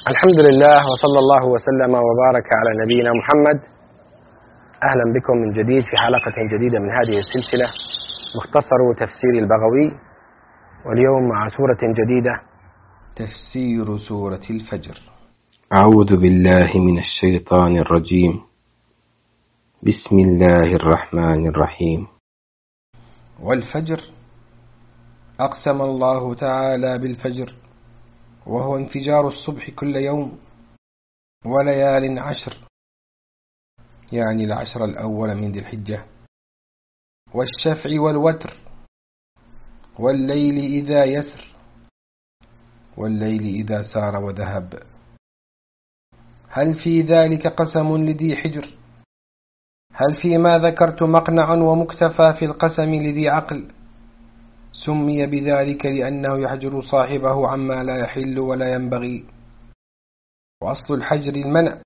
الحمد لله وصلى الله وسلم وبارك على نبينا محمد. أهلا بكم من جديد في حلقة جديدة من هذه السلسلة مختصر تفسير البغوي، واليوم مع سورة جديدة، تفسير سورة الفجر. أعوذ بالله من الشيطان الرجيم. بسم الله الرحمن الرحيم. والفجر، أقسم الله تعالى بالفجر، وهو انفجار الصبح كل يوم، وليال 10، يعني العشر الأول من ذي الحجة، والشفع والوتر، والليل إذا يسر، والليل إذا سار وذهب. هل في ذلك قسم لذي حجر؟ هل فيما ذكرت مقنع ومكتفى في القسم لذي عقل؟ سمي بذلك لأنه يحجر صاحبه عما لا يحل ولا ينبغي، وأصل الحجر المنع.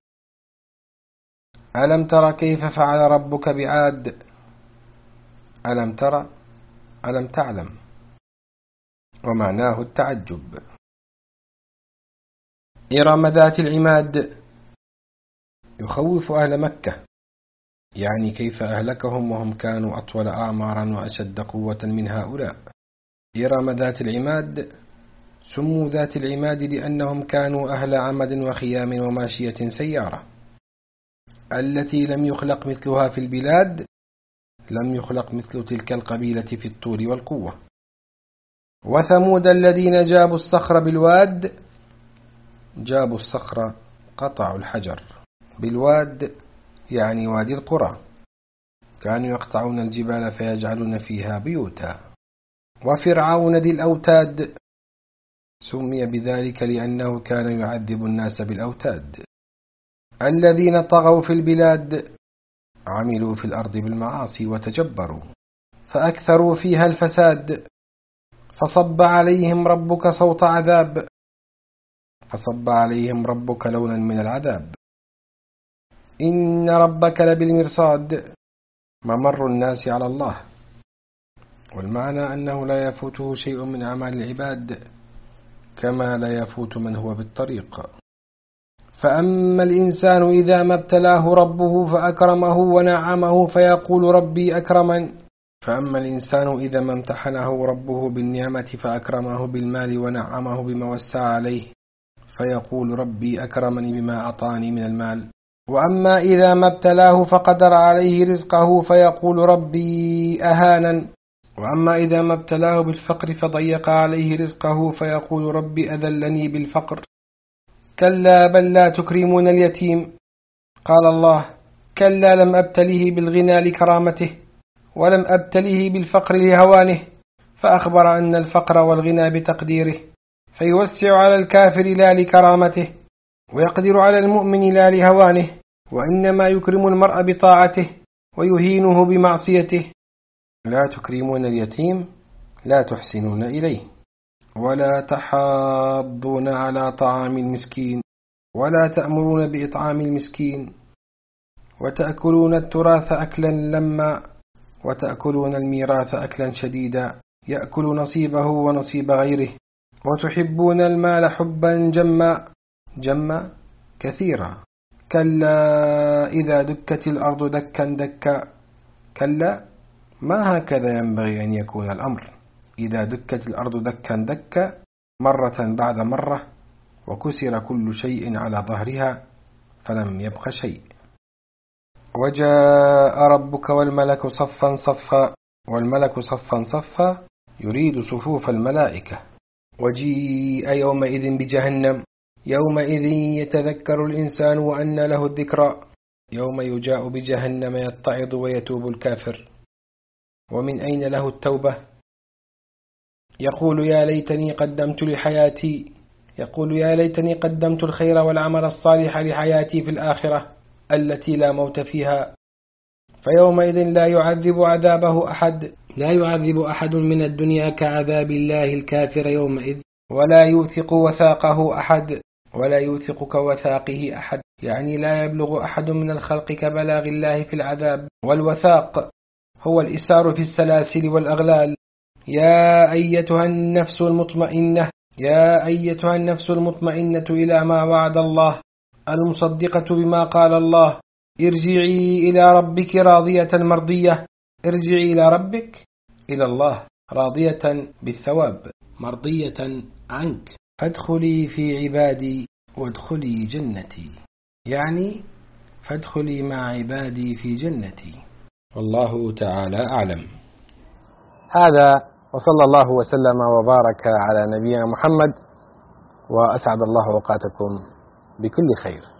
ألم تر كيف فعل ربك بعاد؟ ألم تر، ألم تعلم، ومعناه التعجب. إرم ذات العماد، يخوف أهل مكة، يعني كيف أهلكهم وهم كانوا أطول أعمارا وأشد قوة من هؤلاء. إرم ذات العماد سموا ذات العماد لأنهم كانوا أهل عمد وخيام وماشية سيارة، التي لم يخلق مثلها في البلاد، لم يخلق مثل تلك القبيلة في الطول والقوة. وثمود الذين جابوا الصخر بالواد، جابوا الصخر قطعوا الحجر بالواد، يعني وادي القرى، كانوا يقطعون الجبال فيجعلون فيها بيوتا. وفرعون ذي الأوتاد سمي بذلك لأنه كان يعذب الناس بالأوتاد، الذين طغوا في البلاد، عملوا في الأرض بالمعاصي وتجبروا فأكثروا فيها الفساد. فصب عليهم ربك صوت عذاب، فصب عليهم ربك لونا من العذاب. إن ربك لبالمرصاد، ممر الناس على الله، والمعنى أنه لا يفوته شيء من أعمال العباد كما لا يفوت من هو بالطريق. فأما الإنسان إذا ما ابتلاه ربه فأكرمه ونعمه فيقول ربي أكرمن. فأما الإنسان إذا ما امتحنه ربه بالنعمة فأكرمه بالمال ونعمه بما وسع عليه فيقول ربي أكرمني بما أعطاني من المال. وأما إذا ما ابتلاه فقدر عليه رزقه فيقول ربي أهانن. وأما إذا ما ابتلاه بالفقر فضيق عليه رزقه فيقول ربي أذلني بالفقر. كلا بل لا تكرمون اليتيم. قال الله كلا لم أبتله بالغنى لكرامته، ولم أبتله بالفقر لهوانه، فأخبر أن الفقر والغنى بتقديره، فيوسع على الكافر لا لكرامته، ويقدر على المؤمن لا لهوانه، وإنما يكرم المرء بطاعته ويهينه بمعصيته. لا تكرمون اليتيم، لا تحسنون إليه، ولا تحاضون على طعام المسكين، ولا تأمرون بإطعام المسكين، وتأكلون التراث أكلا لما، وتأكلون الميراث أكلا شديدا، يأكل نصيبه ونصيب غيره، وتحبون المال حبا جما، جما كثيرا. كلا إذا دكت الأرض دكا دكا. كلا، ما هكذا ينبغي أن يكون الأمر. إذا دكت الأرض دكا دكا، مرة بعد مرة، وكسر كل شيء على ظهرها فلم يبق شيء. وجاء ربك والملك صفا صفا. والملك صفا صفا يريد صفوف الملائكة. وجيء يومئذ بجهنم، يومئذ يتذكر الإنسان وأنى له الذكرى. يوم يجاء بجهنم يتعظ ويتوب الكافر. ومن أين له التوبة؟ يقول يا ليتني قدمت لحياتي، يقول يا ليتني قدمت الخير والعمل الصالح لحياتي في الآخرة التي لا موت فيها. فيومئذ لا يعذب عذابه أحد، لا يعذب أحد من الدنيا كعذاب الله الكافر يومئذ، ولا يوثق وثاقه أحد، ولا يوثق كوثاقه أحد، يعني لا يبلغ أحد من الخلق كبلاغ الله في العذاب. والوثاق هو الإسار في السلاسل والأغلال. يا أيتها النفس المطمئنة يا أيتها النفس المطمئنة إلى ما وعد الله المصدقة بما قال الله ارجعي إلى ربك راضية مرضية. ارجعي إلى ربك، إلى الله، راضية بالثواب مرضية عنك، فادخلي في عبادي وادخلي جنتي، يعني فادخلي مع عبادي في جنتي. والله تعالى أعلم. هذا وصلى الله وسلم وبارك على نبينا محمد، وأسعد الله أوقاتكم بكل خير.